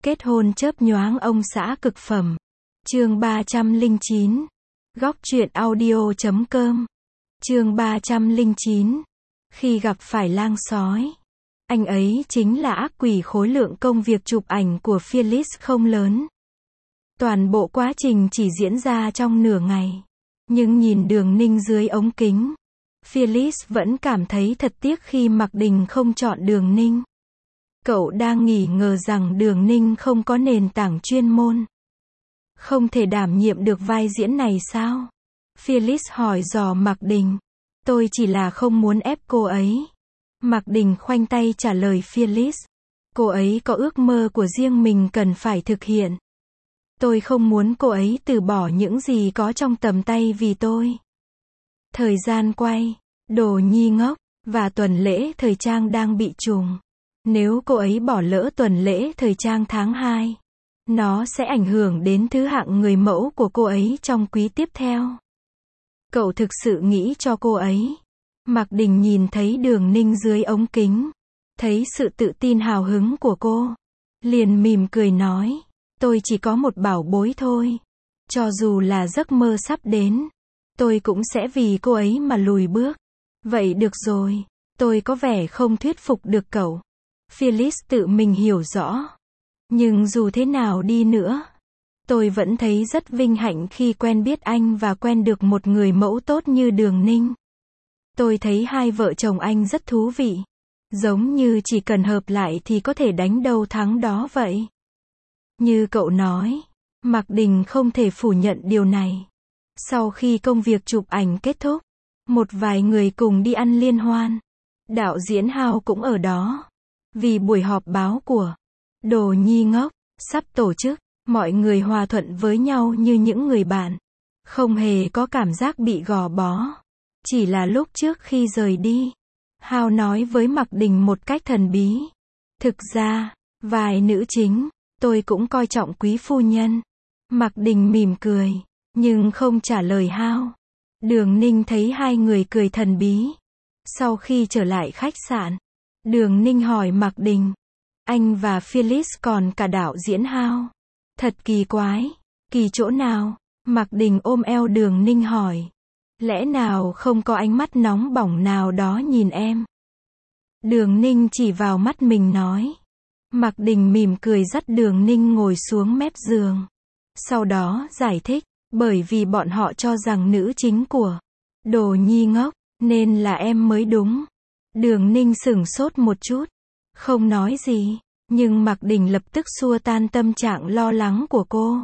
Kết hôn chớp nhoáng ông xã cực phẩm. Chương 309. Góc truyện audio.com. Chương 309. Khi gặp phải lang sói. Anh ấy chính là ác quỷ. Khối lượng công việc chụp ảnh của Felix không lớn. Toàn bộ quá trình chỉ diễn ra trong nửa ngày. Nhưng nhìn Đường Ninh dưới ống kính, Felix vẫn cảm thấy thật tiếc khi Mạc Đình không chọn Đường Ninh. Cậu đang nghi ngờ rằng Đường Ninh không có nền tảng chuyên môn, không thể đảm nhiệm được vai diễn này sao? Felix hỏi dò Mạc Đình. Tôi chỉ là không muốn ép cô ấy. Mạc Đình khoanh tay trả lời Felix. Cô ấy có ước mơ của riêng mình cần phải thực hiện. Tôi không muốn cô ấy từ bỏ những gì có trong tầm tay vì tôi. Thời gian quay, Đồ Nhi Ngốc, và tuần lễ thời trang đang bị trùng. Nếu cô ấy bỏ lỡ tuần lễ thời trang tháng 2, nó sẽ ảnh hưởng đến thứ hạng người mẫu của cô ấy trong quý tiếp theo. Cậu thực sự nghĩ cho cô ấy. Mạc Đình nhìn thấy Đường Ninh dưới ống kính, thấy sự tự tin hào hứng của cô, liền mỉm cười nói, tôi chỉ có một bảo bối thôi. Cho dù là giấc mơ sắp đến, tôi cũng sẽ vì cô ấy mà lùi bước. Vậy được rồi, tôi có vẻ không thuyết phục được cậu. Felix tự mình hiểu rõ. Nhưng dù thế nào đi nữa, tôi vẫn thấy rất vinh hạnh khi quen biết anh và quen được một người mẫu tốt như Đường Ninh. Tôi thấy hai vợ chồng anh rất thú vị. Giống như chỉ cần hợp lại thì có thể đánh đâu thắng đó vậy. Như cậu nói, Mạc Đình không thể phủ nhận điều này. Sau khi công việc chụp ảnh kết thúc, một vài người cùng đi ăn liên hoan. Đạo diễn Hao cũng ở đó. Vì buổi họp báo của Đồ Nhi Ngốc sắp tổ chức, mọi người hòa thuận với nhau như những người bạn. Không hề có cảm giác bị gò bó. Chỉ là lúc trước khi rời đi, Hao nói với Mạc Đình một cách thần bí. Thực ra, vài nữ chính, tôi cũng coi trọng quý phu nhân. Mạc Đình mỉm cười, nhưng không trả lời Hao. Đường Ninh thấy hai người cười thần bí. Sau khi trở lại khách sạn, Đường Ninh hỏi Mạc Đình. Anh và Felix còn cả đạo diễn Hao. Thật kỳ quái. Kỳ chỗ nào? Mạc Đình ôm eo Đường Ninh hỏi. Lẽ nào không có ánh mắt nóng bỏng nào đó nhìn em? Đường Ninh chỉ vào mắt mình nói. Mạc Đình mỉm cười dắt Đường Ninh ngồi xuống mép giường. Sau đó giải thích, bởi vì bọn họ cho rằng nữ chính của Đồ Nhi Ngốc, nên là em mới đúng. Đường Ninh sửng sốt một chút, không nói gì, nhưng Mạc Đình lập tức xua tan tâm trạng lo lắng của cô.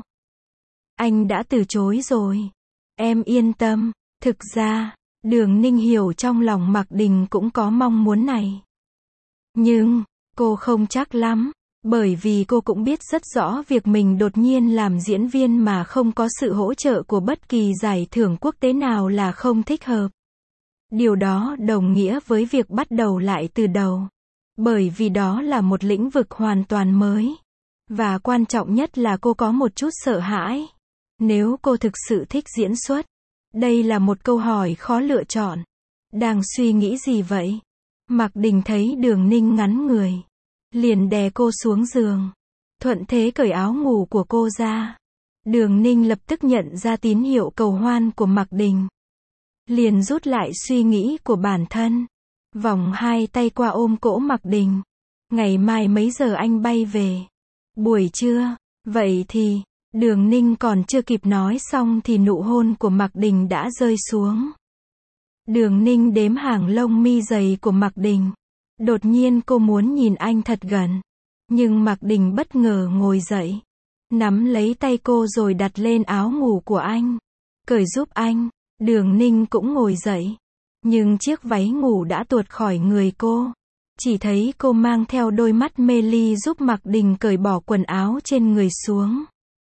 Anh đã từ chối rồi. Em yên tâm. Thực ra, Đường Ninh hiểu trong lòng Mạc Đình cũng có mong muốn này. Nhưng, cô không chắc lắm, bởi vì cô cũng biết rất rõ việc mình đột nhiên làm diễn viên mà không có sự hỗ trợ của bất kỳ giải thưởng quốc tế nào là không thích hợp. Điều đó đồng nghĩa với việc bắt đầu lại từ đầu. Bởi vì đó là một lĩnh vực hoàn toàn mới. Và quan trọng nhất là cô có một chút sợ hãi. Nếu cô thực sự thích diễn xuất, đây là một câu hỏi khó lựa chọn. Đang suy nghĩ gì vậy? Mạc Đình thấy Đường Ninh ngắn người, liền đè cô xuống giường, thuận thế cởi áo ngủ của cô ra. Đường Ninh lập tức nhận ra tín hiệu cầu hoan của Mạc Đình, liền rút lại suy nghĩ của bản thân, vòng hai tay qua ôm cổ Mạc Đình. Ngày mai mấy giờ anh bay về? Buổi trưa. Vậy thì, Đường Ninh còn chưa kịp nói xong thì nụ hôn của Mạc Đình đã rơi xuống. Đường Ninh đếm hàng lông mi dày của Mạc Đình. Đột nhiên cô muốn nhìn anh thật gần. Nhưng Mạc Đình bất ngờ ngồi dậy, nắm lấy tay cô rồi đặt lên áo ngủ của anh. Cởi giúp anh. Đường Ninh cũng ngồi dậy. Nhưng chiếc váy ngủ đã tuột khỏi người cô. Chỉ thấy cô mang theo đôi mắt mê ly giúp Mạc Đình cởi bỏ quần áo trên người xuống.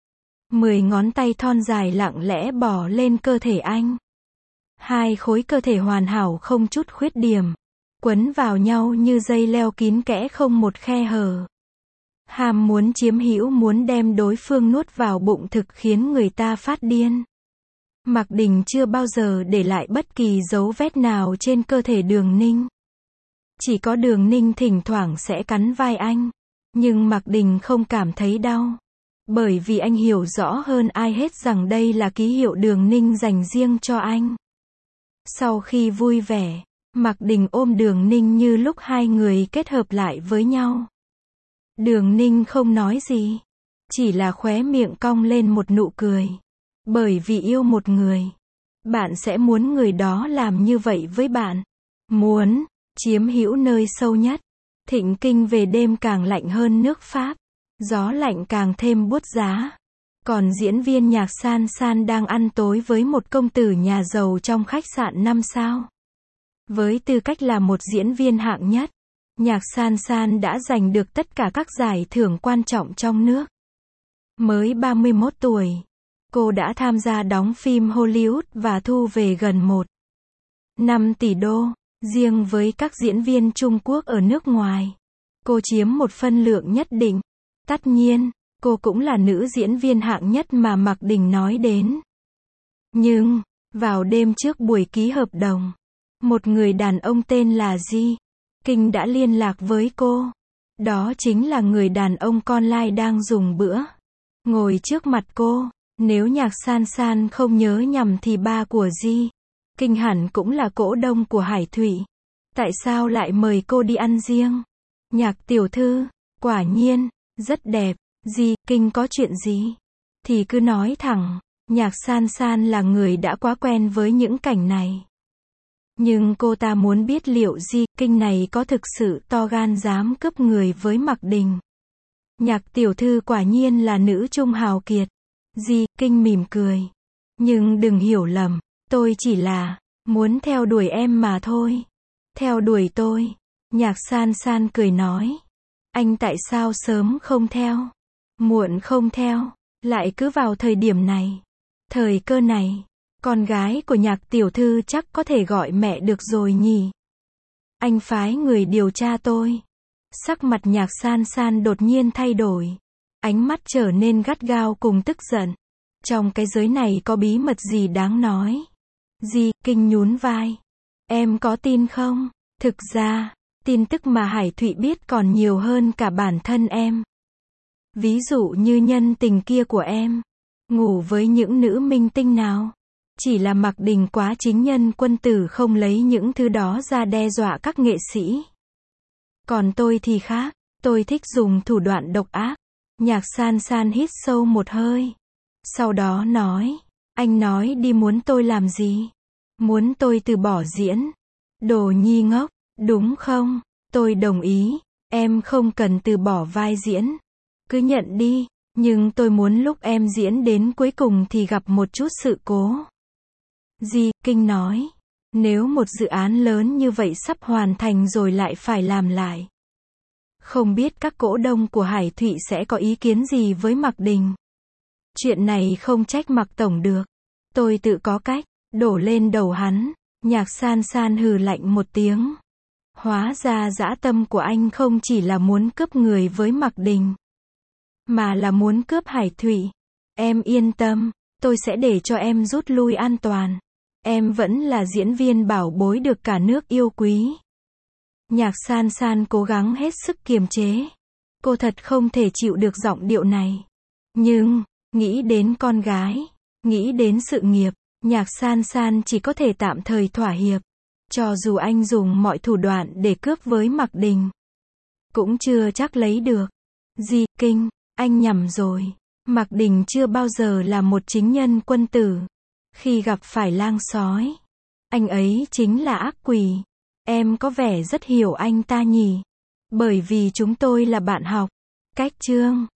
10 ngón tay thon dài lặng lẽ bỏ lên cơ thể anh. Hai khối cơ thể hoàn hảo không chút khuyết điểm, quấn vào nhau như dây leo kín kẽ không một khe hở. Ham muốn chiếm hữu, muốn đem đối phương nuốt vào bụng thực khiến người ta phát điên. Mạc Đình chưa bao giờ để lại bất kỳ dấu vết nào trên cơ thể Đường Ninh. Chỉ có Đường Ninh thỉnh thoảng sẽ cắn vai anh, Nhưng Mạc Đình không cảm thấy đau. Bởi vì anh hiểu rõ hơn ai hết rằng đây là ký hiệu Đường Ninh dành riêng cho anh. Sau khi vui vẻ, Mạc Đình ôm Đường Ninh như lúc hai người kết hợp lại với nhau. Đường Ninh không nói gì, chỉ là khóe miệng cong lên một nụ cười. Bởi vì yêu một người, bạn sẽ muốn người đó làm như vậy với bạn. Muốn chiếm hữu nơi sâu nhất. Thịnh kinh về đêm càng lạnh hơn nước Pháp. Gió lạnh càng thêm buốt giá. Còn diễn viên Nhạc San San đang ăn tối với một công tử nhà giàu trong khách sạn 5 sao. Với tư cách là một diễn viên hạng nhất, Nhạc San San đã giành được tất cả các giải thưởng quan trọng trong nước. Mới 31 tuổi, cô đã tham gia đóng phim Hollywood và thu về gần 1,5 tỷ đô. Riêng với các diễn viên Trung Quốc ở nước ngoài, cô chiếm một phân lượng nhất định. Tất nhiên, cô cũng là nữ diễn viên hạng nhất mà Mạc Đình nói đến. Nhưng, vào đêm trước buổi ký hợp đồng, một người đàn ông tên là Ji Kinh đã liên lạc với cô. Đó chính là người đàn ông con lai đang dùng bữa ngồi trước mặt cô. Nếu Nhạc San San không nhớ nhầm thì ba của Ji Kinh hẳn cũng là cổ đông của Hải Thụy. Tại sao lại mời cô đi ăn riêng? Nhạc tiểu thư, quả nhiên, rất đẹp. Ji Kinh có chuyện gì? Thì cứ nói thẳng. Nhạc San San là người đã quá quen với những cảnh này. Nhưng cô ta muốn biết liệu Ji Kinh này có thực sự to gan dám cướp người với Mạc Đình. Nhạc tiểu thư quả nhiên là nữ trung hào kiệt. Ji Kinh mỉm cười. Nhưng đừng hiểu lầm, tôi chỉ là muốn theo đuổi em mà thôi. Theo đuổi tôi. Nhạc San San cười nói. Anh tại sao sớm không theo? Muộn không theo? Lại cứ vào thời điểm này. Thời cơ này. Con gái của Nhạc tiểu thư chắc có thể gọi mẹ được rồi nhỉ? Anh phái người điều tra tôi. Sắc mặt Nhạc San San đột nhiên thay đổi. Ánh mắt trở nên gắt gao cùng tức giận. Trong cái giới này có bí mật gì đáng nói? Ji Kinh nhún vai. Em có tin không? Thực ra, tin tức mà Hải Thụy biết còn nhiều hơn cả bản thân em. Ví dụ như nhân tình kia của em. Ngủ với những nữ minh tinh nào? Chỉ là Mạc Đình quá chính nhân quân tử không lấy những thứ đó ra đe dọa các nghệ sĩ. Còn tôi thì khác. Tôi thích dùng thủ đoạn độc ác. Nhạc San San hít sâu một hơi. Sau đó nói. Anh nói đi, muốn tôi làm gì? Muốn tôi từ bỏ diễn? Đồ nhi ngốc, đúng không? Tôi đồng ý. Em không cần từ bỏ vai diễn. Cứ nhận đi. Nhưng tôi muốn lúc em diễn đến cuối cùng thì gặp một chút sự cố. Ji Kinh nói. Nếu một dự án lớn như vậy sắp hoàn thành rồi lại phải làm lại. Không biết các cổ đông của Hải Thụy sẽ có ý kiến gì với Mạc Đình. Chuyện này không trách Mạc Tổng được. Tôi tự có cách. Đổ lên đầu hắn. Nhạc San San hừ lạnh một tiếng. Hóa ra dã tâm của anh không chỉ là muốn cướp người với Mạc Đình, mà là muốn cướp Hải Thụy. Em yên tâm. Tôi sẽ để cho em rút lui an toàn. Em vẫn là diễn viên bảo bối được cả nước yêu quý. Nhạc San San cố gắng hết sức kiềm chế. Cô thật không thể chịu được giọng điệu này. Nhưng, nghĩ đến con gái, nghĩ đến sự nghiệp, Nhạc San San chỉ có thể tạm thời thỏa hiệp. Cho dù anh dùng mọi thủ đoạn để cướp với Mạc Đình, cũng chưa chắc lấy được. Ji Kinh, anh nhầm rồi. Mạc Đình chưa bao giờ là một chính nhân quân tử. Khi gặp phải lang sói, anh ấy chính là ác quỷ. Em có vẻ rất hiểu anh ta nhỉ? Bởi vì chúng tôi là bạn học. Cách chương